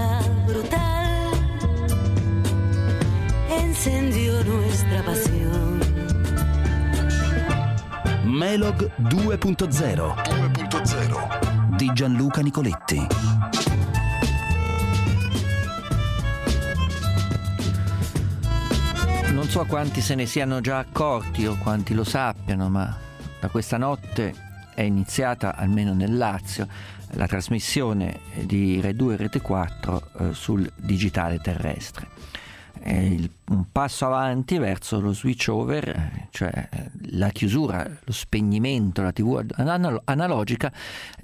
fuerza brutal encendió nuestra pasión. Melog 2.0 di Gianluca Nicoletti. Non so quanti se ne siano già accorti o quanti lo sappiano, ma da questa notte è iniziata, almeno nel Lazio, la trasmissione di Rai 2 e Rete 4 sul digitale terrestre. È un passo avanti verso lo switch over, cioè la chiusura, lo spegnimento della TV analogica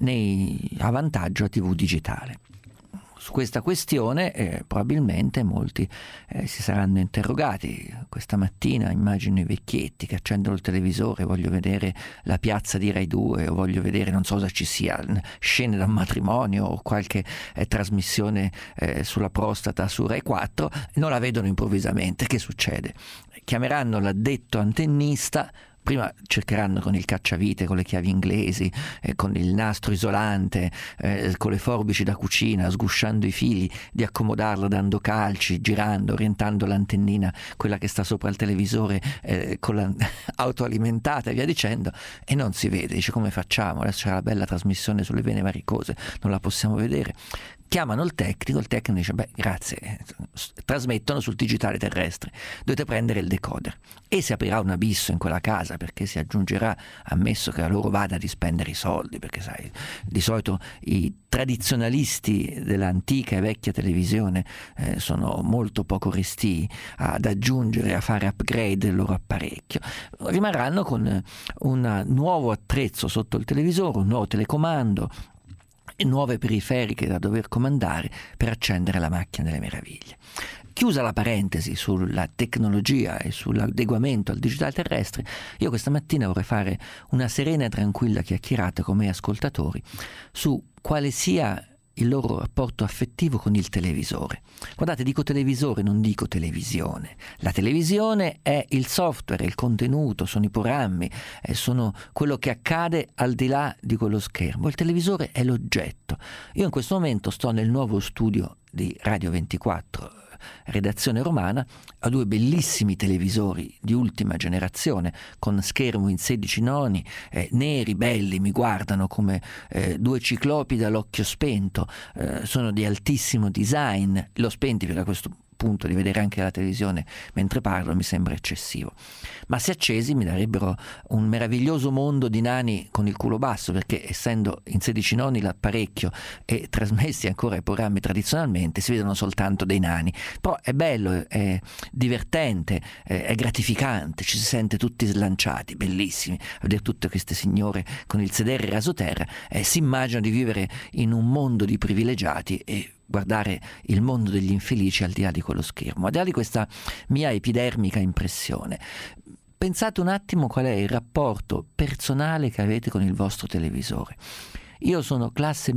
a vantaggio della TV digitale. Su questa questione probabilmente molti si saranno interrogati. Questa mattina immagino i vecchietti che accendono il televisore, voglio vedere la piazza di Rai 2 o voglio vedere, non so cosa ci sia, scene da un matrimonio o qualche trasmissione sulla prostata su Rai 4, non la vedono improvvisamente. Che succede? Chiameranno l'addetto antennista. Prima cercheranno con il cacciavite, con le chiavi inglesi, con il nastro isolante, con le forbici da cucina, sgusciando i fili, di accomodarlo, dando calci, girando, orientando l'antennina, quella che sta sopra il televisore, con l'auto alimentata e via dicendo, e non si vede. Dice: come facciamo? Adesso c'è la bella trasmissione sulle vene varicose, non la possiamo vedere. Chiamano il tecnico dice: beh, grazie, trasmettono sul digitale terrestre, dovete prendere il decoder. E si aprirà un abisso in quella casa, perché si aggiungerà, ammesso che a loro vada di spendere i soldi, perché sai, di solito i tradizionalisti dell'antica e vecchia televisione sono molto poco restii ad aggiungere, a fare upgrade del loro apparecchio. Rimarranno con un nuovo attrezzo sotto il televisore, un nuovo telecomando e nuove periferiche da dover comandare per accendere la macchina delle meraviglie. Chiusa la parentesi sulla tecnologia e sull'adeguamento al digitale terrestre, io questa mattina vorrei fare una serena e tranquilla chiacchierata con i miei ascoltatori su quale sia il loro rapporto affettivo con il televisore. Guardate, dico televisore, non dico televisione. La televisione è il software, il contenuto, sono i programmi, sono quello che accade al di là di quello schermo. Il televisore è l'oggetto. Io in questo momento sto nel nuovo studio di Radio 24, redazione romana, a due bellissimi televisori di ultima generazione con schermo in 16 noni, neri, belli, mi guardano come due ciclopi dall'occhio spento, sono di altissimo design. L'ho spenti perché a questo punto di vedere anche la televisione mentre parlo mi sembra eccessivo, ma se accesi mi darebbero un meraviglioso mondo di nani con il culo basso, perché essendo in 16 noni l'apparecchio e trasmessi ancora ai programmi tradizionalmente si vedono soltanto dei nani. Però è bello, è divertente, è gratificante, ci si sente tutti slanciati, bellissimi a vedere tutte queste signore con il sedere rasoterra, si immagina di vivere in un mondo di privilegiati e guardare il mondo degli infelici al di là di quello schermo, al di là di questa mia epidermica impressione. Pensate un attimo qual è il rapporto personale che avete con il vostro televisore. Io sono classe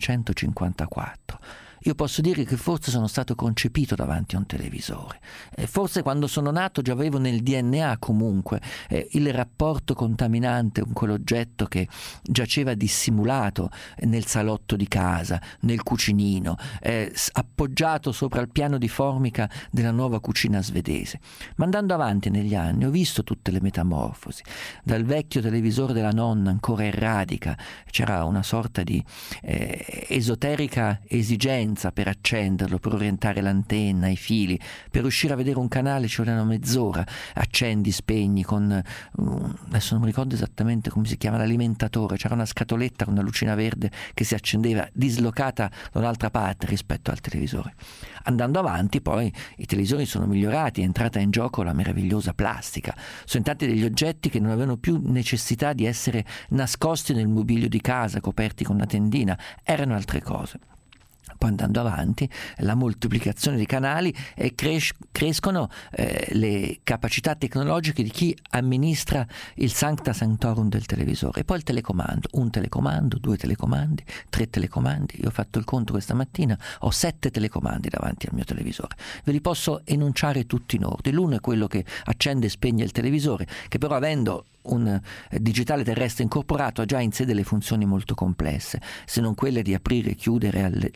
1954. Io posso dire che forse sono stato concepito davanti a un televisore. Forse quando sono nato già avevo nel DNA comunque il rapporto contaminante con quell'oggetto che giaceva dissimulato nel salotto di casa, nel cucinino, appoggiato sopra il piano di formica della nuova cucina svedese. Ma andando avanti negli anni ho visto tutte le metamorfosi. Dal vecchio televisore della nonna ancora in radica c'era una sorta di esoterica esigenza per accenderlo, per orientare l'antenna, i fili, per riuscire a vedere un canale ci volevano mezz'ora, accendi, spegni con adesso non mi ricordo esattamente come si chiama l'alimentatore, c'era una scatoletta con una lucina verde che si accendeva dislocata da un'altra parte rispetto al televisore. Andando avanti poi i televisori sono migliorati, è entrata in gioco la meravigliosa plastica, sono entrati degli oggetti che non avevano più necessità di essere nascosti nel mobilio di casa, coperti con una tendina, erano altre cose. Poi andando avanti la moltiplicazione di canali e crescono le capacità tecnologiche di chi amministra il sancta sanctorum del televisore. E poi il telecomando, un telecomando, due telecomandi, tre telecomandi. Io ho fatto il conto questa mattina, ho 7 telecomandi davanti al mio televisore. Ve li posso enunciare tutti in ordine. L'uno è quello che accende e spegne il televisore, che però avendo un digitale terrestre incorporato ha già in sé delle funzioni molto complesse, se non quelle di aprire, chiudere,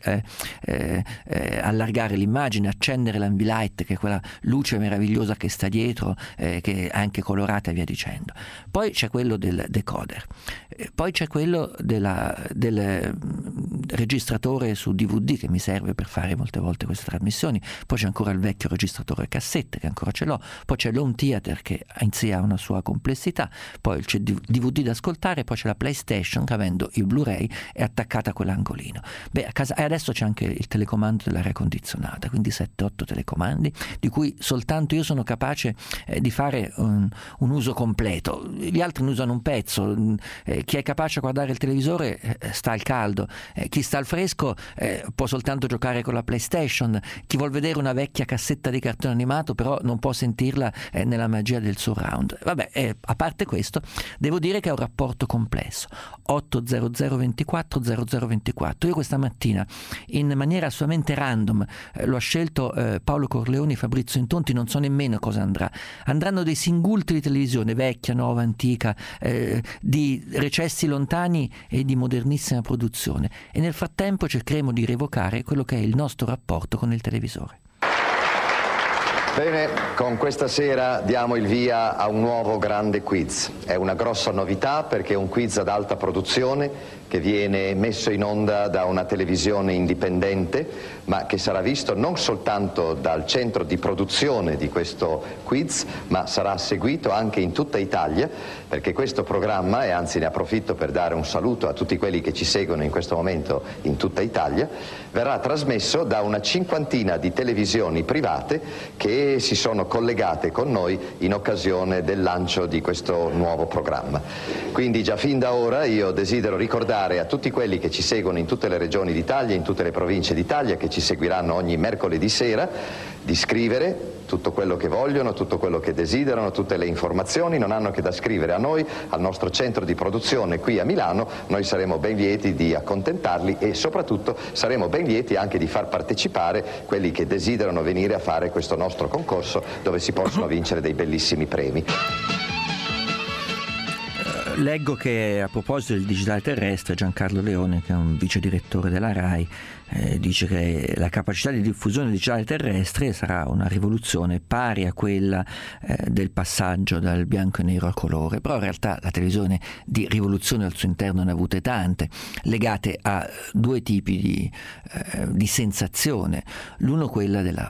allargare l'immagine, accendere l'ambilight, che è quella luce meravigliosa che sta dietro, che è anche colorata e via dicendo. Poi c'è quello del decoder, poi c'è quello del registratore su DVD che mi serve per fare molte volte queste trasmissioni, poi c'è ancora il vecchio registratore cassette che ancora ce l'ho, poi c'è l'home theater che in sé ha una sua complessità, poi c'è DVD da ascoltare, poi c'è la PlayStation che, avendo il Blu-ray, è attaccata a quell'angolino. A casa, e adesso c'è anche il telecomando dell'aria condizionata, quindi 7-8 telecomandi di cui soltanto io sono capace di fare un uso completo, gli altri ne usano un pezzo. Chi è capace a guardare il televisore sta al caldo, chi sta al fresco può soltanto giocare con la PlayStation, chi vuol vedere una vecchia cassetta di cartone animato però non può sentirla nella magia del surround. Vabbè, a parte questo, devo dire che è un rapporto complesso. 80024 0024. Io questa mattina, in maniera assolutamente random, lo ha scelto Paolo Corleoni e Fabrizio Intonti, non so nemmeno cosa andrà. Andranno dei singulti di televisione, vecchia, nuova, antica, di recessi lontani e di modernissima produzione, e nel frattempo cercheremo di rievocare quello che è il nostro rapporto con il televisore. Bene, con questa sera diamo il via a un nuovo grande quiz. È una grossa novità perché è un quiz ad alta produzione che viene messo in onda da una televisione indipendente, ma che sarà visto non soltanto dal centro di produzione di questo quiz, ma sarà seguito anche in tutta Italia, perché questo programma, e anzi ne approfitto per dare un saluto a tutti quelli che ci seguono in questo momento in tutta Italia, verrà trasmesso da una cinquantina di televisioni private che si sono collegate con noi in occasione del lancio di questo nuovo programma. Quindi già fin da ora io desidero ricordare a tutti quelli che ci seguono in tutte le regioni d'Italia, in tutte le province d'Italia, che ci seguiranno ogni mercoledì sera, di scrivere tutto quello che vogliono, tutto quello che desiderano, tutte le informazioni. Non hanno che da scrivere a noi, al nostro centro di produzione qui a Milano. Noi saremo ben lieti di accontentarli e soprattutto saremo ben lieti anche di far partecipare quelli che desiderano venire a fare questo nostro concorso, dove si possono vincere dei bellissimi premi. Leggo che, a proposito del digitale terrestre, Giancarlo Leone, che è un vice direttore della RAI, dice che la capacità di diffusione digitale terrestre sarà una rivoluzione pari a quella del passaggio dal bianco e nero al colore. Però in realtà la televisione di rivoluzione al suo interno ne ha avute tante, legate a due tipi di sensazione. L'uno quella della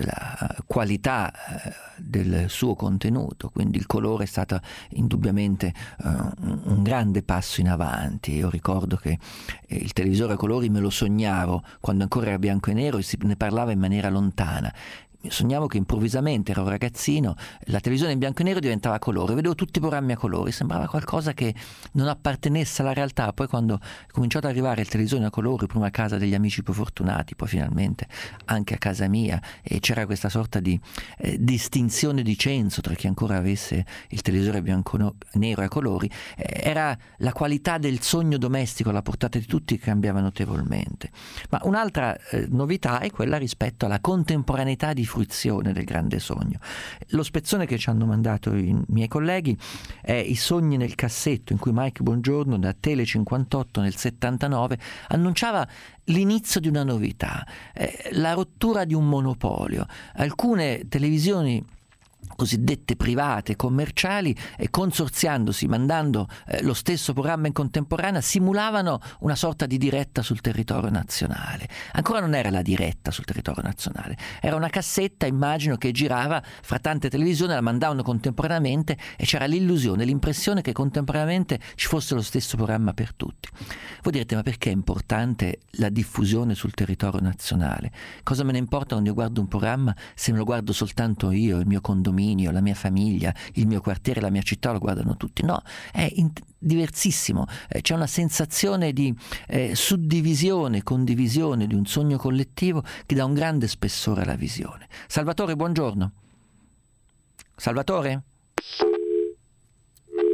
qualità del suo contenuto, quindi il colore è stato indubbiamente un grande passo in avanti. Io ricordo che il televisore a colori me lo sognavo quando ancora era bianco e nero e si ne parlava in maniera lontana. Sognavo che improvvisamente, ero un ragazzino, la televisione in bianco e nero diventava a colore, vedevo tutti i programmi a colori, sembrava qualcosa che non appartenesse alla realtà. Poi quando è cominciato ad arrivare il televisore a colori, prima a casa degli amici più fortunati, poi finalmente anche a casa mia, e c'era questa sorta di distinzione di censo tra chi ancora avesse il televisore bianco nero a colori, era la qualità del sogno domestico alla portata di tutti che cambiava notevolmente. Ma un'altra novità è quella rispetto alla contemporaneità di fruizione del grande sogno. Lo spezzone che ci hanno mandato i miei colleghi è I sogni nel cassetto, in cui Mike Bongiorno da Tele 58 nel 79 annunciava l'inizio di una novità, la rottura di un monopolio. Alcune televisioni cosiddette private, commerciali, consorziandosi, mandando lo stesso programma in contemporanea, simulavano una sorta di diretta sul territorio nazionale. Ancora non era la diretta sul territorio nazionale, era una cassetta, immagino, che girava fra tante televisioni, la mandavano contemporaneamente e c'era l'illusione, l'impressione che contemporaneamente ci fosse lo stesso programma per tutti. Voi direte, ma perché è importante la diffusione sul territorio nazionale? Cosa me ne importa quando io guardo un programma se me lo guardo soltanto io, il mio condominio, la mia famiglia, il mio quartiere, la mia città lo guardano tutti? No, è diversissimo. C'è una sensazione di suddivisione, condivisione di un sogno collettivo che dà un grande spessore alla visione. Salvatore, buongiorno. Salvatore?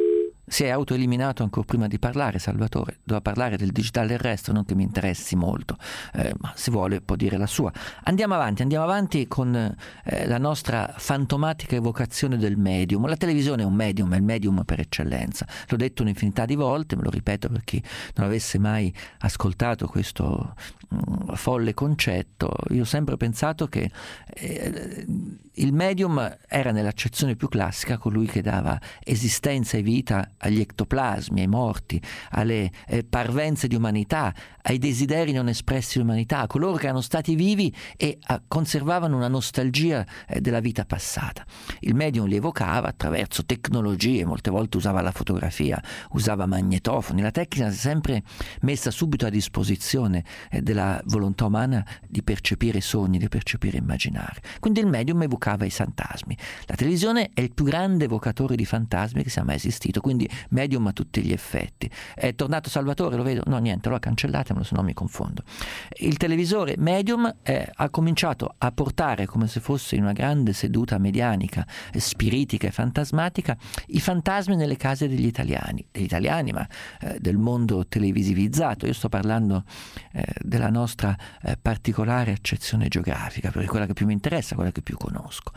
Si è autoeliminato ancora prima di parlare, Salvatore. Doveva parlare del digitale terrestre, non che mi interessi molto, ma se vuole può dire la sua. Andiamo avanti con la nostra fantomatica evocazione del medium. La televisione è un medium, è il medium per eccellenza. L'ho detto un'infinità di volte, me lo ripeto per chi non avesse mai ascoltato questo folle concetto. Io ho sempre pensato che il medium era, nell'accezione più classica, colui che dava esistenza e vita agli ectoplasmi, ai morti, alle parvenze di umanità, ai desideri non espressi di umanità, a coloro che erano stati vivi e conservavano una nostalgia della vita passata. Il medium li evocava attraverso tecnologie, molte volte usava la fotografia, usava magnetofoni. La tecnica si è sempre messa subito a disposizione della volontà umana di percepire sogni, di percepire immaginare. Quindi il medium evocava i fantasmi. La televisione è il più grande evocatore di fantasmi che sia mai esistito, quindi medium a tutti gli effetti. È tornato Salvatore, lo vedo? No, niente, allora cancellatemelo, se no mi confondo. Il televisore medium ha cominciato a portare, come se fosse in una grande seduta medianica, spiritica e fantasmatica, i fantasmi nelle case degli italiani, ma del mondo televisivizzato. Io sto parlando della nostra particolare accezione geografica, perché è quella che più mi interessa, quella che più conosco,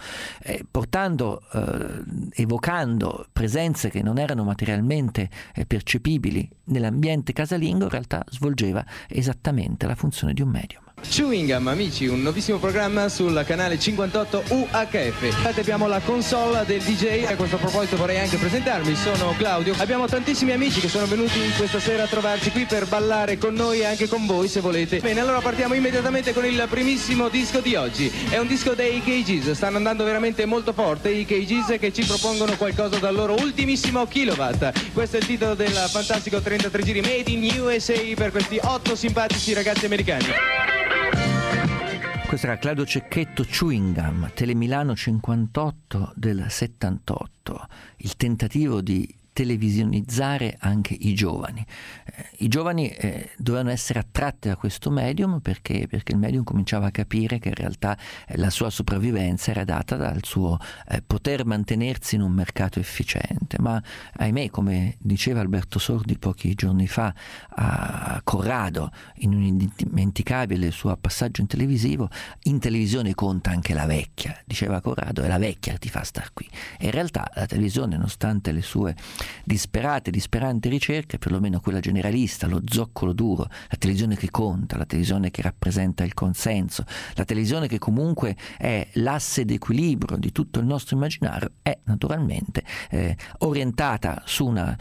evocando presenze che non erano materialmente percepibili nell'ambiente casalingo. In realtà svolgeva esattamente la funzione di un medium. Chewing Gum, amici, un nuovissimo programma sul canale 58 UHF. Abbiamo la console del DJ. A questo proposito vorrei anche presentarmi, sono Claudio. Abbiamo tantissimi amici che sono venuti questa sera a trovarci qui per ballare con noi e anche con voi, se volete. Bene, allora partiamo immediatamente con il primissimo disco di oggi. È un disco dei KGs, stanno andando veramente molto forte i KGs, che ci propongono qualcosa dal loro ultimissimo Kilowatt. Questo è il titolo del fantastico 33 giri Made in USA per questi 8 simpatici ragazzi americani. Questo era Claudio Cecchetto, Chewing Gum, Telemilano 58 del 78, il tentativo di televisionizzare anche i giovani. I giovani dovevano essere attratti da questo medium perché il medium cominciava a capire che in realtà la sua sopravvivenza era data dal suo poter mantenersi in un mercato efficiente. Ma ahimè, come diceva Alberto Sordi pochi giorni fa a Corrado in un indimenticabile suo passaggio in televisione conta anche la vecchia, diceva Corrado, è la vecchia che ti fa star qui. E in realtà la televisione, nonostante le sue disperante ricerche, perlomeno quella generalista, lo zoccolo duro, la televisione che conta, la televisione che rappresenta il consenso, la televisione che comunque è l'asse d'equilibrio di tutto il nostro immaginario, è naturalmente orientata su una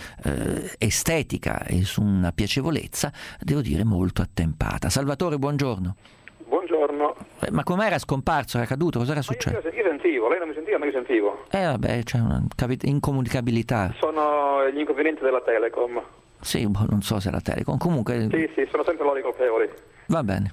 estetica e su una piacevolezza, devo dire, molto attempata. Salvatore, buongiorno. Buongiorno. Ma com'era scomparso? Era caduto? Cosa era successo? Io sentivo, lei non mi sentiva, ma io sentivo. Vabbè, c'è una incomunicabilità. Sono gli inconvenienti della Telecom. Sì, non so se è la Telecom. Comunque... Sì, sono sempre loro i colpevoli. Va bene.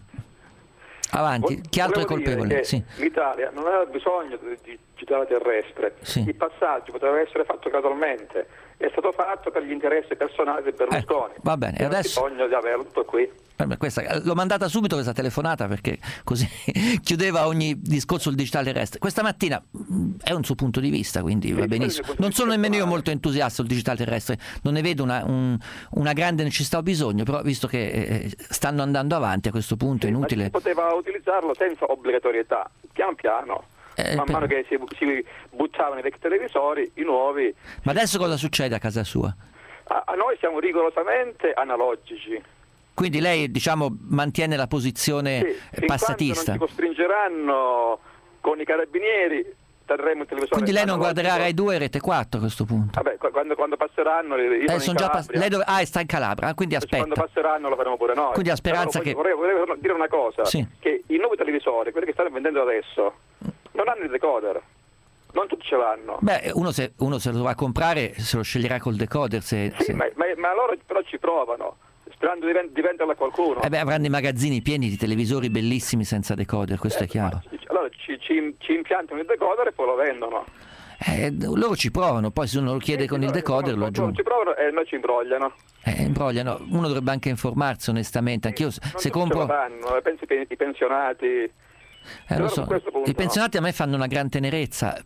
Avanti, chi altro è colpevole? Sì. L'Italia non aveva bisogno di digitale terrestre. Sì. Il passaggio poteva essere fatto gradualmente. È stato fatto per gli interessi personali di Berlusconi. Va bene, e adesso... Non bisogno di averlo tutto qui. L'ho mandata subito questa telefonata perché così chiudeva ogni discorso sul digitale terrestre. Questa mattina è un suo punto di vista, quindi va benissimo. Non sono nemmeno io molto entusiasta sul digitale terrestre, non ne vedo una grande necessità o bisogno, però visto che stanno andando avanti a questo punto è inutile. Si poteva utilizzarlo senza obbligatorietà, pian piano. Man mano che si buttavano i vecchi televisori, i nuovi. Ma adesso cosa succede a casa sua? A noi siamo rigorosamente analogici. Quindi lei, diciamo, mantiene la posizione passatista. Non ci costringeranno con i carabinieri, terremo il televisore. Quindi lei non guarderà Rai 2 e Rete 4 a questo punto? Vabbè, quando passeranno, io sono in Calabria. Sta in Calabria, quindi aspetta. Quando passeranno lo faremo pure noi. Quindi la speranza che... Vorrei dire una cosa, sì. Che i nuovi televisori, quelli che stanno vendendo adesso, non hanno il decoder. Non tutti ce l'hanno. Beh, uno se lo va a comprare se lo sceglierà col decoder. Ma loro però ci provano, sperando di venderla a qualcuno. Avranno i magazzini pieni di televisori bellissimi senza decoder, questo è chiaro. Allora ci impiantano il decoder e poi lo vendono. Loro ci provano, poi se uno lo chiede con il decoder lo aggiungo. Ci provano e noi ci imbrogliano. Imbrogliano. Uno dovrebbe anche informarsi onestamente. Anch'io se compro. Penso i pensionati. Lo so. I pensionati a me fanno una gran tenerezza, però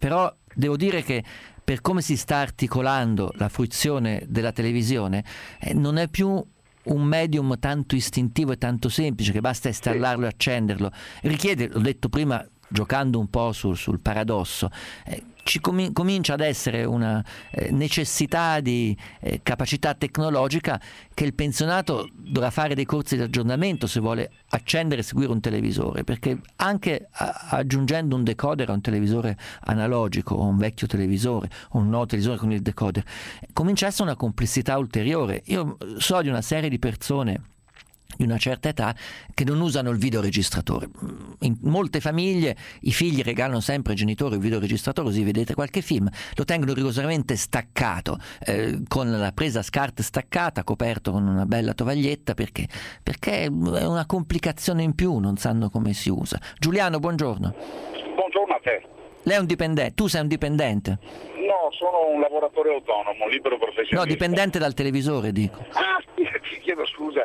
devo dire che per come si sta articolando la fruizione della televisione non è più un medium tanto istintivo e tanto semplice che basta installarlo e accenderlo. Richiede, l'ho detto prima giocando un po' sul paradosso, comincia ad essere una necessità di capacità tecnologica che il pensionato dovrà fare dei corsi di aggiornamento se vuole accendere e seguire un televisore, perché anche aggiungendo un decoder a un televisore analogico o un vecchio televisore o un nuovo televisore con il decoder comincia a essere una complessità ulteriore. Io so di una serie di persone di una certa età che non usano il videoregistratore. In molte famiglie i figli regalano sempre ai genitori il videoregistratore, così vedete qualche film, lo tengono rigorosamente staccato, con la presa SCART staccata, coperto con una bella tovaglietta, perché è una complicazione in più, non sanno come si usa. Giuliano, buongiorno. Buongiorno a te. Lei è un dipendente, tu sei un dipendente? No, sono un lavoratore autonomo, libero professionista. No, dipendente dal televisore, dico. Ah, sì, ti chiedo scusa.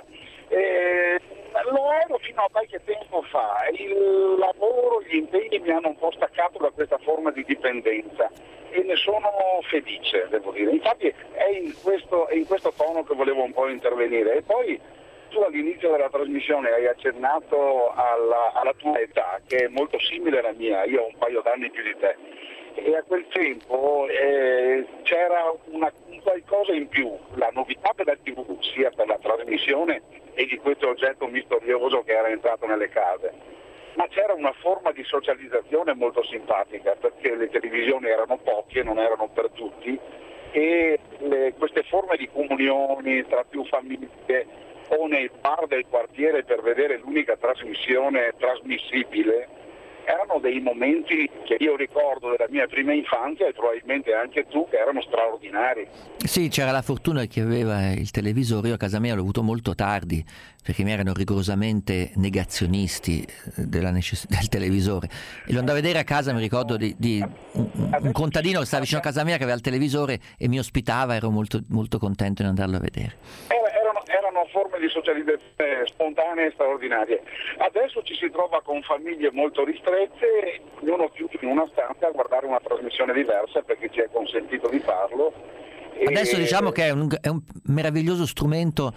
Lo ero fino a qualche tempo fa. Il lavoro, gli impegni mi hanno un po' staccato da questa forma di dipendenza e ne sono felice, devo dire. Infatti è in questo tono che volevo un po' intervenire. E poi tu all'inizio della trasmissione hai accennato alla tua età, che è molto simile alla mia, io ho un paio d'anni più di te. E a quel tempo c'era un qualcosa in più, la novità per la TV, sia per la trasmissione e di questo oggetto misterioso che era entrato nelle case, ma c'era una forma di socializzazione molto simpatica, perché le televisioni erano poche, non erano per tutti, e queste forme di comunioni tra più famiglie o nei bar del quartiere per vedere l'unica trasmissione trasmissibile erano dei momenti che io ricordo della mia prima infanzia e probabilmente anche tu, che erano straordinari. Sì, c'era la fortuna che aveva il televisore. Io a casa mia l'ho avuto molto tardi, perché mi erano rigorosamente negazionisti del televisore, e lo andavo a vedere a casa. Mi ricordo di un contadino che stava vicino a casa mia che aveva il televisore e mi ospitava, ero molto, molto contento di andarlo a vedere. Erano forme di socializzazione spontanee e straordinarie. Adesso ci si trova con famiglie molto ristrette, ognuno chiuso in una stanza a guardare una trasmissione diversa perché ci è consentito di farlo. Adesso diciamo che è un meraviglioso strumento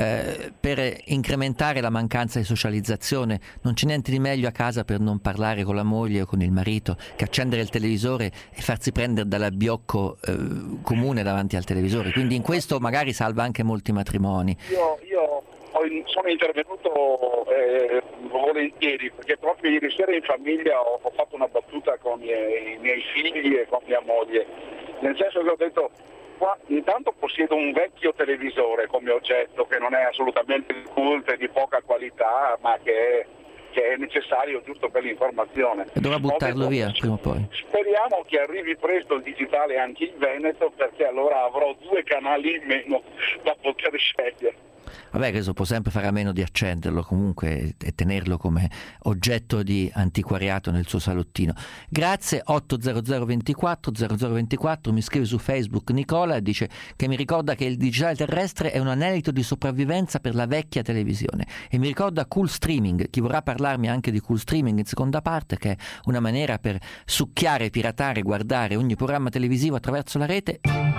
per incrementare la mancanza di socializzazione. Non c'è niente di meglio a casa per non parlare con la moglie o con il marito che accendere il televisore e farsi prendere dall'abbiocco comune davanti al televisore. Quindi in questo magari salva anche molti matrimoni. Io sono intervenuto volentieri, perché proprio ieri sera in famiglia ho fatto una battuta con i miei figli e con mia moglie, nel senso che ho detto: intanto possiedo un vecchio televisore come oggetto che non è assolutamente di culto e di poca qualità, ma che è necessario giusto per l'informazione. E dovrà buttarlo via prima o poi. Speriamo che arrivi presto il digitale anche in Veneto, perché allora avrò 2 canali in meno da poter scegliere. Vabbè, questo può sempre fare a meno di accenderlo comunque e tenerlo come oggetto di antiquariato nel suo salottino. Grazie. 800 24 0024 mi scrive su Facebook Nicola e dice che mi ricorda che il digitale terrestre è un anelito di sopravvivenza per la vecchia televisione e mi ricorda Cool Streaming. Chi vorrà parlarmi anche di Cool Streaming in seconda parte, che è una maniera per succhiare, piratare, guardare ogni programma televisivo attraverso la rete.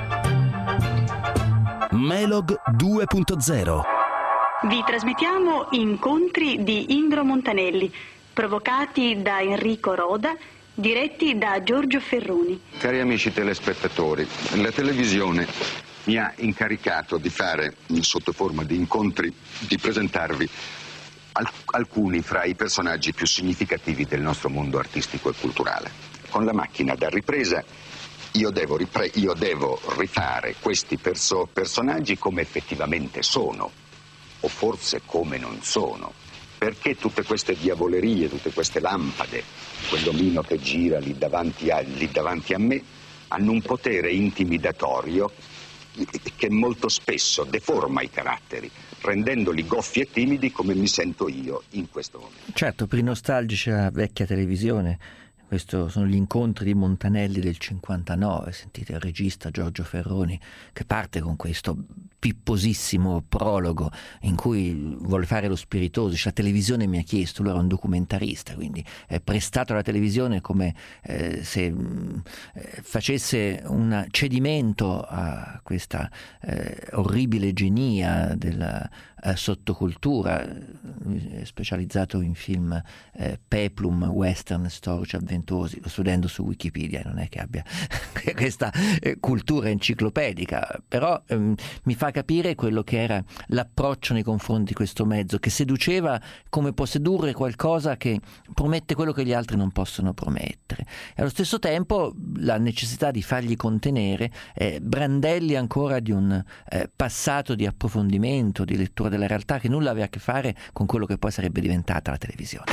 Melog 2.0. Vi trasmettiamo incontri di Indro Montanelli, provocati da Enrico Roda, diretti da Giorgio Ferroni. Cari amici telespettatori, la televisione mi ha incaricato di fare, sotto forma di incontri, di presentarvi alcuni fra i personaggi più significativi del nostro mondo artistico e culturale. Con la macchina da ripresa io devo rifare questi personaggi come effettivamente sono, o forse come non sono, perché tutte queste diavolerie, tutte queste lampade, quell'omino che gira lì davanti a me, hanno un potere intimidatorio che molto spesso deforma i caratteri, rendendoli goffi e timidi come mi sento io in questo momento. Certo, per i nostalgici a vecchia televisione, Questo sono gli incontri di Montanelli del 59, sentite il regista Giorgio Ferroni che parte con questo pipposissimo prologo in cui vuole fare lo spiritoso, dice: la televisione mi ha chiesto, lui era un documentarista, quindi è prestato alla televisione come se facesse un cedimento a questa orribile genia della sottocultura, specializzato in film peplum, western, storici, avventurosi. Lo sto vedendo su Wikipedia, non è che abbia questa cultura enciclopedica, però mi fa capire quello che era l'approccio nei confronti di questo mezzo, che seduceva come può sedurre qualcosa che promette quello che gli altri non possono promettere, e allo stesso tempo la necessità di fargli contenere brandelli ancora di un passato di approfondimento, di lettura della realtà che nulla aveva a che fare con quello che poi sarebbe diventata la televisione.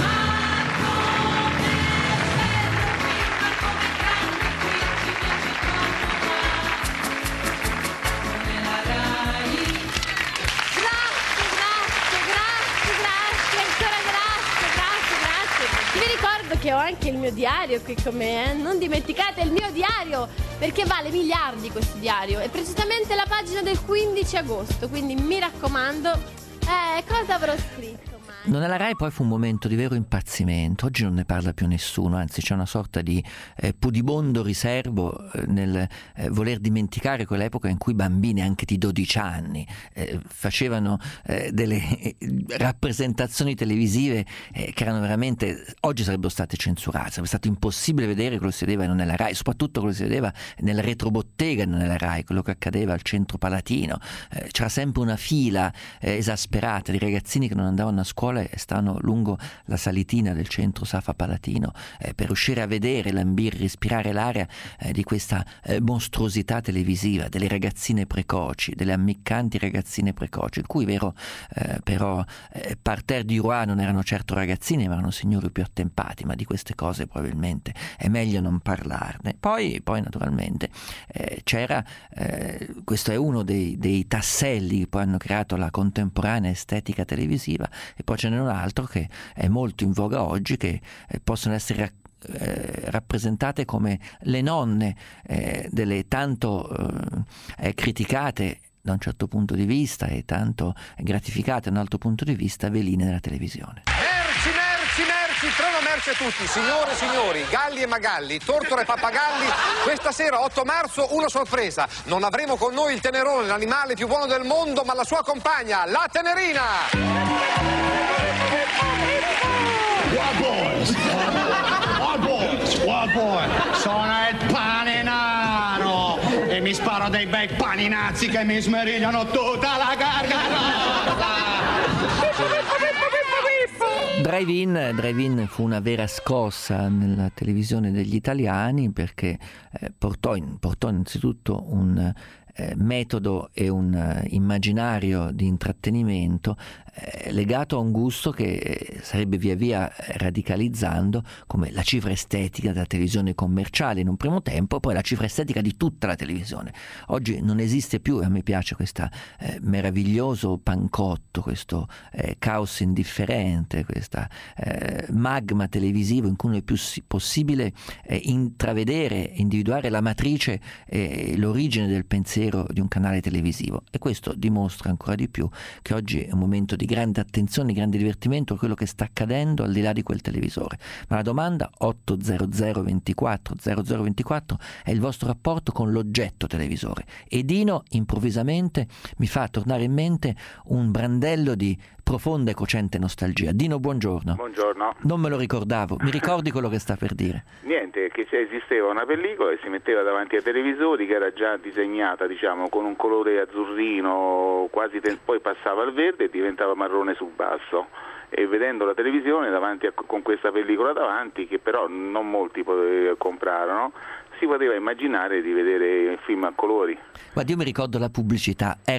Che ho anche il mio diario qui con me, non dimenticate il mio diario, perché vale miliardi questo diario, è precisamente la pagina del 15 agosto, quindi mi raccomando, cosa avrò scritto? Non alla Rai poi fu un momento di vero impazzimento, oggi non ne parla più nessuno, anzi c'è una sorta di pudibondo riservo nel voler dimenticare quell'epoca in cui bambini anche di 12 anni facevano delle rappresentazioni televisive che erano veramente, oggi sarebbero state censurate, sarebbe stato impossibile vedere quello che si vedeva nella Rai, soprattutto quello che si vedeva nella retrobottega nella Rai, quello che accadeva al centro palatino, c'era sempre una fila esasperata di ragazzini che non andavano a scuola e stanno lungo la salitina del centro Safa Palatino per riuscire a vedere, lambire, respirare l'aria di questa mostruosità televisiva, delle ragazzine precoci, delle ammiccanti ragazzine precoci, il cui vero però parterre di Rouen non erano certo ragazzine ma erano signori più attempati, ma di queste cose probabilmente è meglio non parlarne. Poi naturalmente c'era, questo è uno dei tasselli che poi hanno creato la contemporanea estetica televisiva, e poi ce n'è un altro che è molto in voga oggi, che possono essere rappresentate come le nonne delle tanto criticate da un certo punto di vista e tanto gratificate da un altro punto di vista veline della televisione. Merci, treno merce a tutti, signore e signori, galli e magalli, tortore e pappagalli. Questa sera, 8 marzo, una sorpresa. Non avremo con noi il tenerone, l'animale più buono del mondo, ma la sua compagna, la tenerina. What boy? Sono il paninaro e mi sparo dei bei paninazzi che mi smerigliano tutta la gargarella. Drive-In fu una vera scossa nella televisione degli italiani, perché portò innanzitutto un metodo e un immaginario di intrattenimento legato a un gusto che sarebbe via via radicalizzando come la cifra estetica della televisione commerciale in un primo tempo, e poi la cifra estetica di tutta la televisione. Oggi non esiste più, e a me piace questo meraviglioso pancotto, questo caos indifferente, questo magma televisivo in cui non è più possibile intravedere, individuare la matrice e l'origine del pensiero di un canale televisivo, e questo dimostra ancora di più che oggi è un momento di grande attenzione, di grande divertimento, quello che sta accadendo al di là di quel televisore. Ma la domanda 800 24 0024 è il vostro rapporto con l'oggetto televisore, e Dino improvvisamente mi fa tornare in mente un brandello di profonda e cocente nostalgia. Dino, buongiorno. Buongiorno. Non me lo ricordavo, mi ricordi quello che sta per dire? Niente, che esisteva una pellicola e si metteva davanti ai televisori, che era già disegnata, diciamo, con un colore azzurrino, poi passava al verde e diventava marrone sul basso. E vedendo la televisione con questa pellicola davanti, che però non molti comprarono, si poteva immaginare di vedere film a colori. Guarda, io mi ricordo la pubblicità, era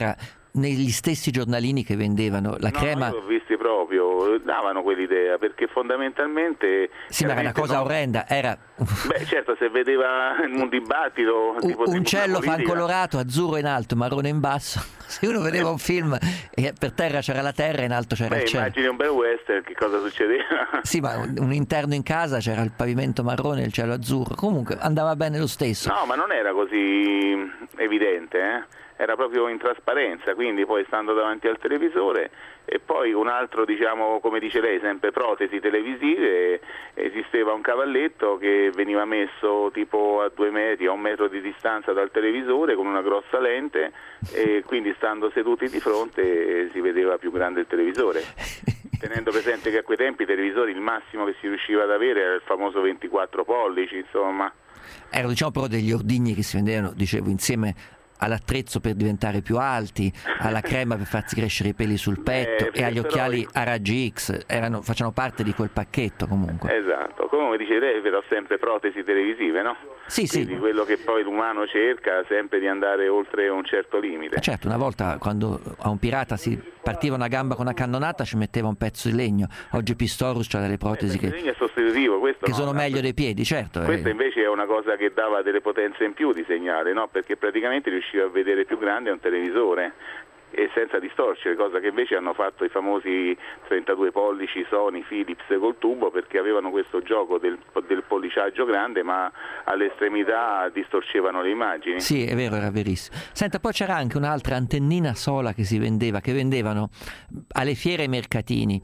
negli stessi giornalini che vendevano la crema. No, io l'ho visti proprio, davano quell'idea, perché fondamentalmente... Sì, ma era una cosa orrenda, era... Beh, certo, se vedeva un dibattito... un cielo fancolorato, azzurro in alto, marrone in basso. Se uno vedeva un film e per terra c'era la terra e in alto c'era il cielo. Immagini un bel western, che cosa succedeva? Sì, ma un interno in casa c'era il pavimento marrone e il cielo azzurro. Comunque andava bene lo stesso. No, ma non era così evidente, era proprio in trasparenza, quindi poi stando davanti al televisore. E poi un altro, diciamo, come dice lei, sempre protesi televisive, esisteva un cavalletto che veniva messo tipo a 2 metri, a 1 metro di distanza dal televisore con una grossa lente, e quindi stando seduti di fronte si vedeva più grande il televisore. Tenendo presente che a quei tempi i televisori il massimo che si riusciva ad avere era il famoso 24 pollici, insomma. Erano, diciamo, però degli ordigni che si vendevano, dicevo, insieme all'attrezzo per diventare più alti, alla crema per farsi crescere i peli sul petto e agli occhiali a raggi X, facevano parte di quel pacchetto comunque. Esatto, come dice lei, però sempre protesi televisive, no? Sì, quindi quello che poi l'umano cerca sempre di andare oltre un certo limite. Certo, una volta quando a un pirata si partiva una gamba con una cannonata ci metteva un pezzo di legno, oggi Pistorius c'ha delle protesi che è sostitutivo, questo che sono meglio dei piedi, certo. Questa invece è una cosa che dava delle potenze in più di segnale, no? Perché praticamente riusciva a vedere più grande un televisore e senza distorcere, cosa che invece hanno fatto i famosi 32 pollici Sony, Philips col tubo, perché avevano questo gioco del polliciaggio grande, ma all'estremità distorcevano le immagini. Sì, è vero, era verissimo. Senta, poi c'era anche un'altra antennina sola che si vendeva, che vendevano alle fiere e ai mercatini.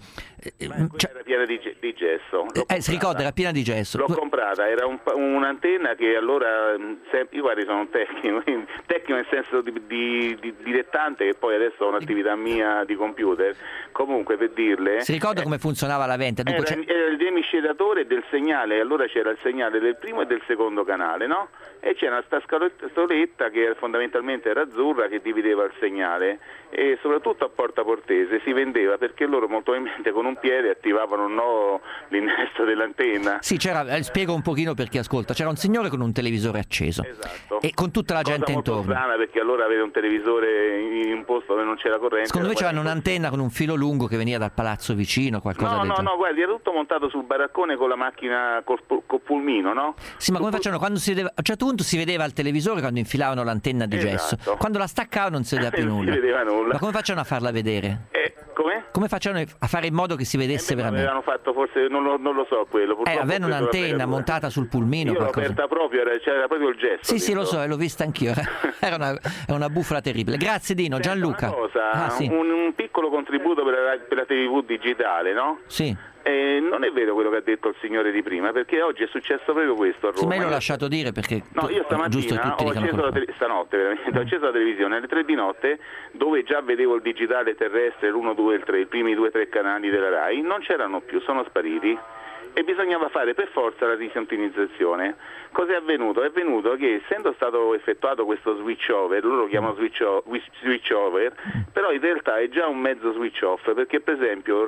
Era piena di gesso. Si ricorda, era piena di gesso. L'ho comprata, era un'antenna che allora, io guardi, sono un tecnico nel senso di dilettante, che poi adesso ho un'attività mia di computer. Comunque, per dirle, si ricorda come funzionava la venta? Era il demiscelatore del segnale, allora c'era il segnale del primo e del secondo canale, no? E c'era sta scatoletta che fondamentalmente era azzurra, che divideva il segnale, e soprattutto a Porta Portese si vendeva perché loro molto probabilmente con un piede attivavano l'innesto dell'antenna. Sì, spiego un pochino per chi ascolta, c'era un signore con un televisore acceso, esatto, e con tutta la gente intorno. Cosa molto strana, perché allora avere un televisore in un posto dove non c'era corrente. Secondo me c'erano un'antenna con un filo lungo che veniva dal palazzo vicino, qualcosa del genere. No, guardi, era tutto montato sul baraccone con la macchina col pulmino, no? Sì, ma come facevano? Quando si vedeva, a un certo punto si vedeva il televisore quando infilavano l'antenna di gesso, quando la staccavano non si vedeva più nulla. Non si vedeva nulla. Ma come facevano a farla vedere? Come? Come facevano a fare in modo che si vedesse veramente? Avevano fatto forse, non lo so quello. Avevano un'antenna montata sul pulmino. Io l'ho aperta proprio, c'era proprio il gesso. Sì, lo so, l'ho vista anch'io. Era una bufala terribile. Grazie Dino. Gianluca. Una cosa, un piccolo contributo per la TV digitale, no? Sì. Non è vero quello che ha detto il signore di prima, perché oggi è successo proprio questo a Roma. Sì, ma io l'ho lasciato dire perché io stamattina stanotte veramente ho acceso la televisione alle 3 di notte, dove già vedevo il digitale terrestre, l'1, 2 e il 3, i primi 2-3 canali della RAI, non c'erano più, sono spariti. E bisognava fare per forza la risintonizzazione. Cos'è avvenuto? È avvenuto che, essendo stato effettuato questo switch over, loro lo chiamano switch over, però in realtà è già un mezzo switch off, perché per esempio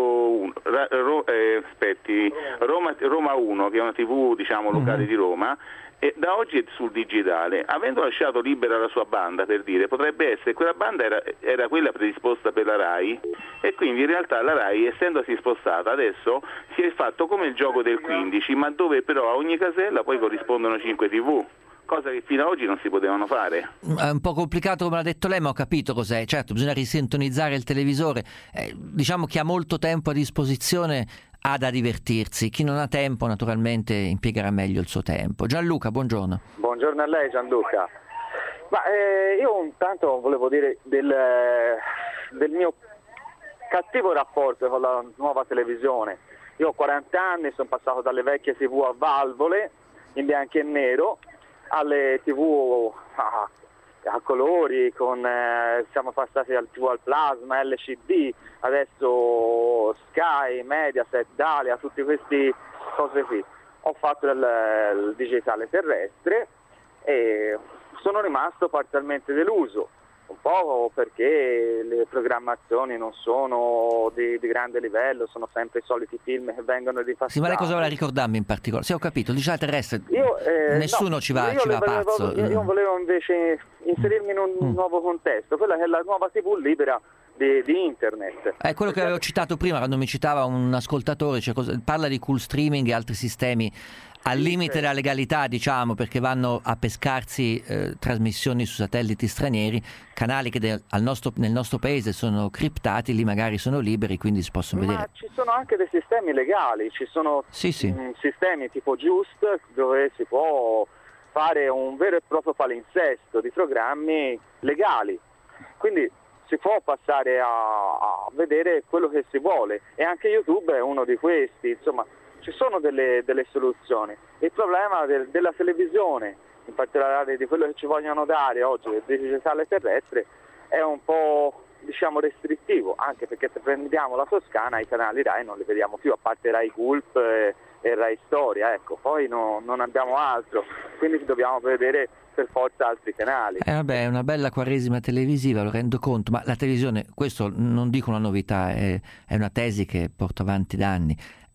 Roma 1, che è una TV diciamo locale di Roma, e da oggi è sul digitale, avendo lasciato libera la sua banda, per dire, potrebbe essere quella banda era quella predisposta per la RAI, e quindi in realtà la RAI, essendosi spostata, adesso si è fatto come il gioco del 15, ma dove però a ogni casella poi corrispondono 5 TV, cosa che fino ad oggi non si potevano fare. È un po' complicato come l'ha detto lei, ma ho capito cos'è. Certo, bisogna risintonizzare il televisore. Diciamo chi ha molto tempo a disposizione ha da divertirsi, chi non ha tempo naturalmente impiegherà meglio il suo tempo. Gianluca, buongiorno. Buongiorno a lei Gianluca. Io intanto volevo dire del mio cattivo rapporto con la nuova televisione. Io ho 40 anni, sono passato dalle vecchie TV a valvole in bianco e nero alle TV a colori, siamo passati al TV al plasma, LCD, adesso Sky, Mediaset, Dalia, tutte queste cose qui. Ho fatto il digitale terrestre e sono rimasto parzialmente deluso. un po' perché le programmazioni non sono di grande livello, sono sempre i soliti film che vengono ripassati. Sì, ma lei cosa voleva ricordarmi in particolare? Sì, ho capito, il digitale terrestre, nessuno ci va pazzo. Io volevo invece inserirmi in un nuovo contesto, quella che è la nuova TV libera di internet. È quello che avevo citato prima quando mi citava un ascoltatore, cioè parla di cool streaming e altri sistemi al limite della legalità, diciamo, perché vanno a pescarsi trasmissioni su satelliti stranieri, canali che nel nostro paese sono criptati, lì magari sono liberi, quindi si possono vedere. Ma ci sono anche dei sistemi legali, ci sono sistemi tipo Just dove si può fare un vero e proprio palinsesto di programmi legali, quindi si può passare a vedere quello che si vuole, e anche YouTube è uno di questi, insomma. Ci sono delle soluzioni. Il problema della televisione, in particolare di quello che ci vogliono dare oggi, il digitale terrestre, è un po', diciamo, restrittivo, anche perché se prendiamo la Toscana i canali Rai non li vediamo più, a parte Rai Gulp e Rai Storia, ecco, poi non abbiamo altro, quindi dobbiamo vedere per forza altri canali. Vabbè, è una bella quaresima televisiva, lo rendo conto, ma la televisione, questo non dico una novità, è una tesi che porto avanti da anni.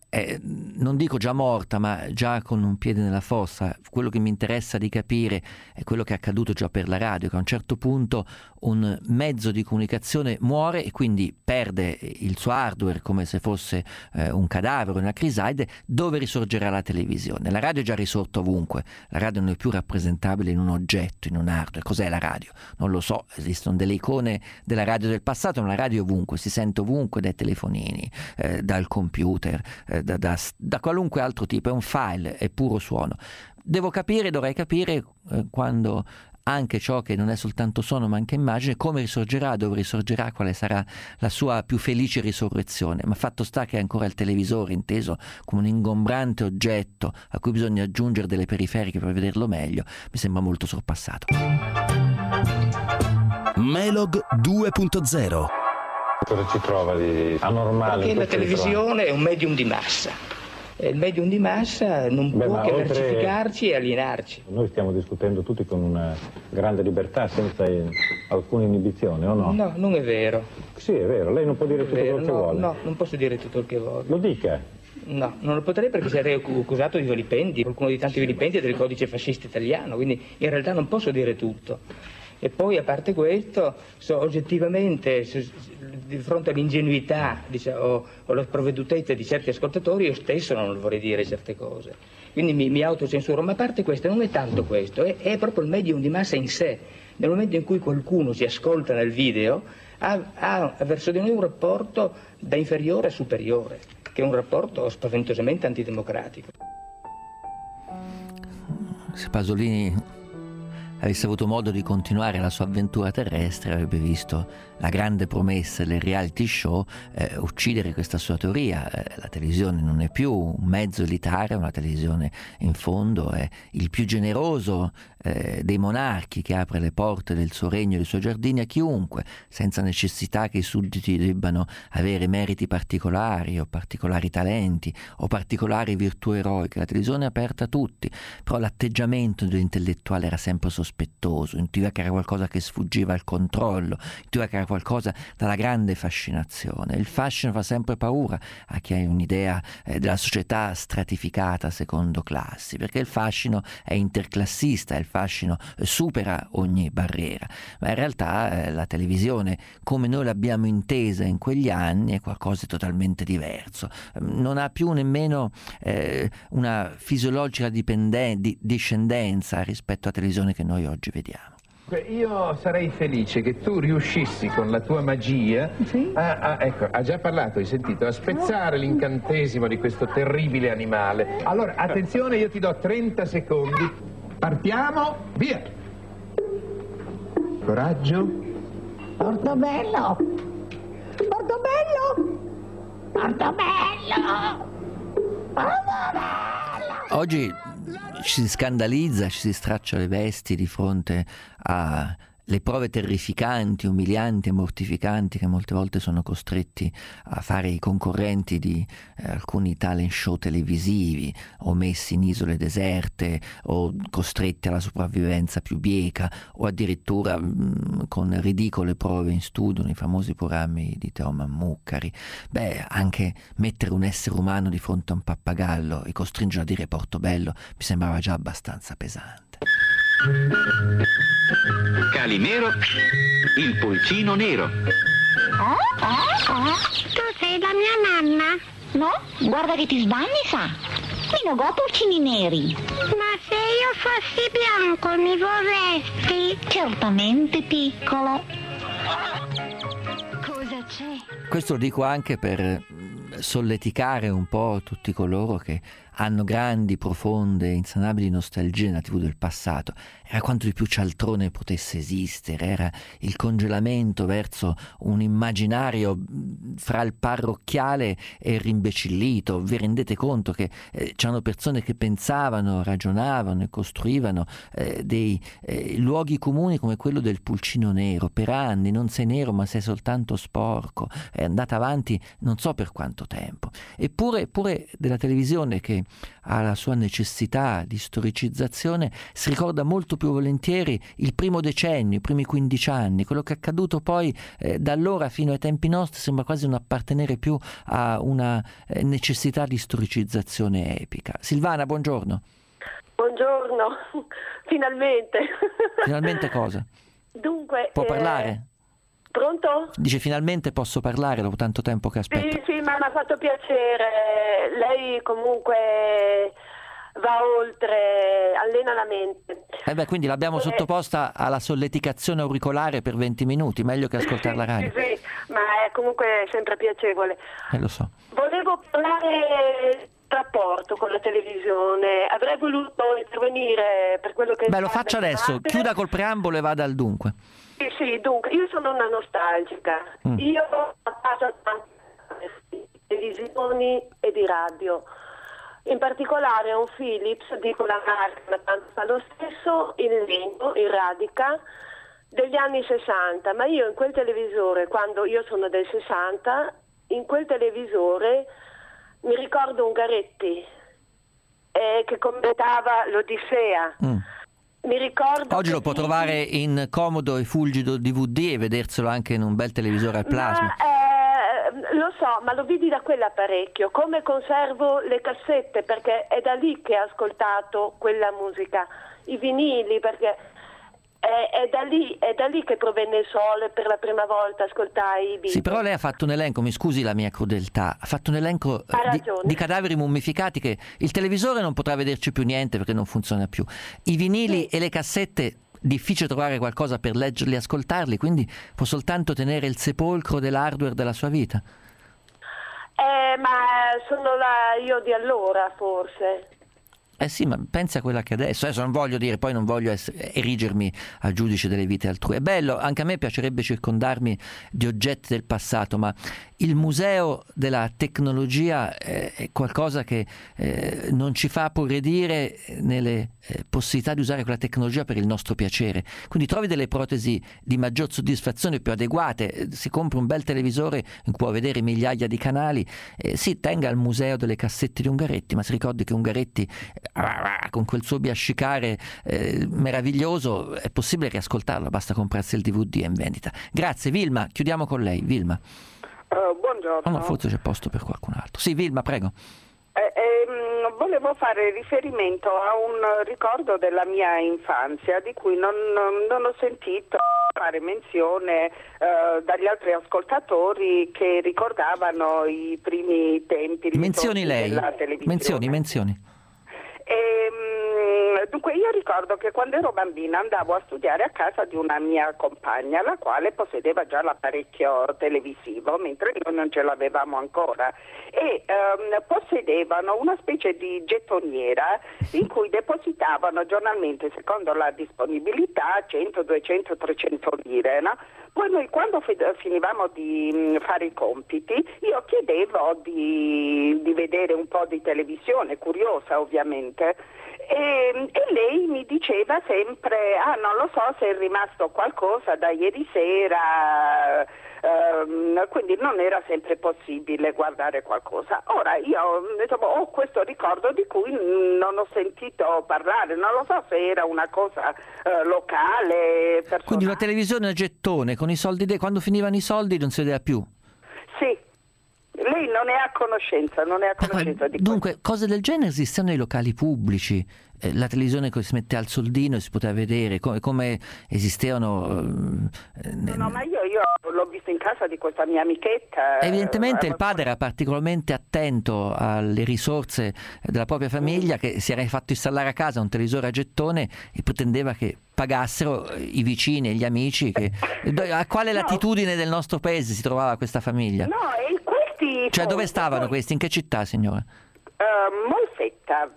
Non dico già morta, ma già con un piede nella fossa. Quello che mi interessa di capire è quello che è accaduto già per la radio, che a un certo punto un mezzo di comunicazione muore e quindi perde il suo hardware come se fosse un cadavere, una crisaide. Dove risorgerà la televisione? La radio è già risorta ovunque, la radio non è più rappresentabile in un oggetto, in un hardware. Cos'è la radio? Non lo so, esistono delle icone della radio del passato, ma la radio è ovunque, si sente ovunque, dai telefonini, dal computer, da qualunque altro tipo, è un file, è puro suono. Dovrei capire quando anche ciò che non è soltanto suono ma anche immagine, come risorgerà, dove risorgerà, quale sarà la sua più felice risurrezione. Ma fatto sta che è ancora il televisore inteso come un ingombrante oggetto a cui bisogna aggiungere delle periferiche per vederlo meglio, mi sembra molto sorpassato. Melog 2.0. Cosa ci trova di anormale? Perché la televisione è un medium di massa. E il medium di massa non può che mercificarci e alienarci. Noi stiamo discutendo tutti con una grande libertà, senza alcuna inibizione, o no? No, non è vero. Sì, è vero, lei non può dire tutto quello che vuole. No, non posso dire tutto il che voglio. Lo dica. No, non lo potrei perché sarei accusato di vilipendi. Qualcuno di tanti vilipendi è del codice fascista italiano, quindi in realtà non posso dire tutto. E poi, a parte questo, oggettivamente, di fronte all'ingenuità o alla sprovvedutezza di certi ascoltatori, io stesso non vorrei dire certe cose. Quindi mi autocensuro, ma a parte questo, non è tanto questo, è proprio il medium di massa in sé. Nel momento in cui qualcuno si ascolta nel video, ha verso di noi un rapporto da inferiore a superiore, che è un rapporto spaventosamente antidemocratico. Se Pasolini avesse avuto modo di continuare la sua avventura terrestre, avrebbe visto la grande promessa del reality show uccidere questa sua teoria. La televisione non è più un mezzo elitario, ma la televisione in fondo è il più generoso dei monarchi, che apre le porte del suo regno e dei suoi giardini a chiunque, senza necessità che i sudditi debbano avere meriti particolari o particolari talenti o particolari virtù eroiche. La televisione è aperta a tutti, però l'atteggiamento dell'intellettuale era sempre sospettoso, intuiva che era qualcosa che sfuggiva al controllo, intuiva che era qualcosa dalla grande fascinazione. Il fascino fa sempre paura a chi ha un'idea della società stratificata secondo classi, perché il fascino è interclassista, il fascino supera ogni barriera, ma in realtà la televisione come noi l'abbiamo intesa in quegli anni è qualcosa di totalmente diverso, non ha più nemmeno una fisiologica discendenza rispetto alla televisione che noi oggi vediamo. Io sarei felice che tu riuscissi con la tua magia ecco, ha già parlato, hai sentito, a spezzare l'incantesimo di questo terribile animale. Allora, attenzione, io ti do 30 secondi. Partiamo, via! Coraggio. Portobello! Portobello! Portobello! Portobello! Oggi ci si scandalizza, ci si straccia le vesti di fronte a le prove terrificanti, umilianti e mortificanti che molte volte sono costretti a fare i concorrenti di alcuni talent show televisivi, o messi in isole deserte, o costretti alla sopravvivenza più bieca, o addirittura con ridicole prove in studio nei famosi programmi di Teo Mammucari. Anche mettere un essere umano di fronte a un pappagallo e costringerlo a dire Portobello mi sembrava già abbastanza pesante. Calimero, il pulcino nero. Tu sei la mia mamma? No, guarda che ti sbagli, sa. Qui non ho pulcini neri. Ma se io fossi bianco mi vorresti? Certamente, piccolo. Cosa c'è? Questo lo dico anche per solleticare un po' tutti coloro che hanno grandi, profonde, insanabili nostalgie nella TV del passato. Era quanto di più cialtrone potesse esistere, era il congelamento verso un immaginario fra il parrocchiale e il rimbecillito. Vi rendete conto che c'erano persone che pensavano, ragionavano e costruivano dei luoghi comuni come quello del pulcino nero. Per anni non sei nero ma sei soltanto sporco, è andata avanti non so per quanto tempo. Eppure della televisione, che ha la sua necessità di storicizzazione, si ricorda molto più volentieri il primo decennio, i primi 15 anni. Quello che è accaduto poi da allora fino ai tempi nostri sembra quasi non appartenere più a una necessità di storicizzazione epica. Silvana, buongiorno. Buongiorno, finalmente. Finalmente cosa? Dunque, può parlare? Pronto? Dice finalmente posso parlare dopo tanto tempo che aspetto. Sì, ma mi ha fatto piacere. Lei comunque va oltre, allena la mente. Quindi l'abbiamo sottoposta alla solleticazione auricolare per 20 minuti, meglio che ascoltare la radio. Sì, ma è comunque sempre piacevole. Lo so. Volevo parlare del rapporto con la televisione, avrei voluto intervenire per quello che... Lo faccia adesso, chiuda col preambolo e vada al dunque. Sì, dunque, io sono una nostalgica. Io ho a casa tante televisioni e di radio. In particolare un Philips, dico la marca, ma tanto fa lo stesso, in legno, in radica, degli anni 60. Ma io in quel televisore, quando io sono del 60, in quel televisore mi ricordo Ungaretti che commentava l'Odissea. Mi ricordo. Oggi lo può trovare in comodo e fulgido DVD e vederselo anche in un bel televisore al plasma. Lo so, ma lo vidi da quell'apparecchio. Come conservo le cassette, perché è da lì che ho ascoltato quella musica. I vinili, perché è da lì che provenne il sole per la prima volta, ascoltai i Beatles. Sì, però lei ha fatto un elenco, mi scusi la mia crudeltà, ha fatto un elenco di cadaveri mummificati che il televisore non potrà vederci più niente perché non funziona più. I vinili e le cassette, difficile trovare qualcosa per leggerli e ascoltarli, quindi può soltanto tenere il sepolcro dell'hardware della sua vita. Ma sono io di allora, forse. Sì, ma pensa a quella che adesso non voglio dire, poi non voglio erigermi a giudice delle vite altrui. È bello, anche a me piacerebbe circondarmi di oggetti del passato, ma il museo della tecnologia è qualcosa che non ci fa progredire nelle possibilità di usare quella tecnologia per il nostro piacere. Quindi trovi delle protesi di maggior soddisfazione, più adeguate, si compra un bel televisore in cui può vedere migliaia di canali, si tenga al museo delle cassette di Ungaretti, ma si ricordi che Ungaretti con quel suo biascicare meraviglioso è possibile riascoltarlo, basta comprarsi il DVD, è in vendita. Grazie. Vilma, chiudiamo con lei. Vilma. Buongiorno. No, forse c'è posto per qualcun altro. Sì, Vilma, prego. Volevo fare riferimento a un ricordo della mia infanzia di cui non ho sentito fare menzione dagli altri ascoltatori che ricordavano i primi tempi. Menzioni lei. Della televisione. Menzioni. Dunque io ricordo che quando ero bambina andavo a studiare a casa di una mia compagna, la quale possedeva già l'apparecchio televisivo, mentre noi non ce l'avevamo ancora, e possedevano una specie di gettoniera in cui depositavano giornalmente, secondo la disponibilità, 100, 200, 300 lire, no? Poi noi quando finivamo di fare i compiti io chiedevo di vedere un po' di televisione, curiosa ovviamente, E lei mi diceva sempre, non lo so se è rimasto qualcosa da ieri sera, quindi non era sempre possibile guardare qualcosa. Ora io ho questo ricordo di cui non ho sentito parlare, non lo so se era una cosa locale, personale. Quindi una televisione a gettone con i soldi, quando finivano i soldi non si vedeva più? Sì. Lei non è a conoscenza, di dunque, cose del genere esistono nei locali pubblici, la televisione che si mette al soldino e si poteva vedere, come esistevano... No, ma io l'ho visto in casa di questa mia amichetta. Evidentemente il padre era particolarmente attento alle risorse della propria famiglia, che si era fatto installare a casa un televisore a gettone e pretendeva che pagassero i vicini e gli amici. A quale latitudine del nostro paese si trovava questa famiglia? No, e questi... Cioè, dove stavano questi? In che città, signora? Molfetta.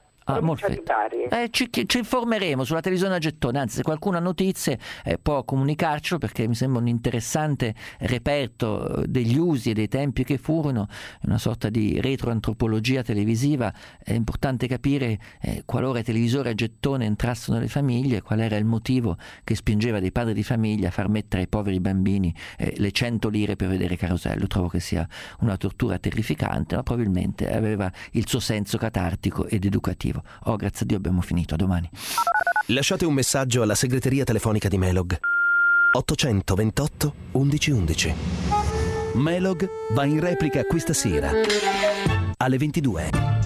Ci informeremo sulla televisione a gettone, anzi se qualcuno ha notizie può comunicarcelo, perché mi sembra un interessante reperto degli usi e dei tempi che furono, una sorta di retroantropologia televisiva. È importante capire qualora i televisori a gettone entrassero nelle famiglie, qual era il motivo che spingeva dei padri di famiglia a far mettere ai poveri bambini le 100 lire per vedere Carosello. Trovo che sia una tortura terrificante, ma probabilmente aveva il suo senso catartico ed educativo. Oh, grazie a Dio abbiamo finito, a domani. Lasciate un messaggio alla segreteria telefonica di Melog 828 1111. Melog va in replica questa sera alle 22.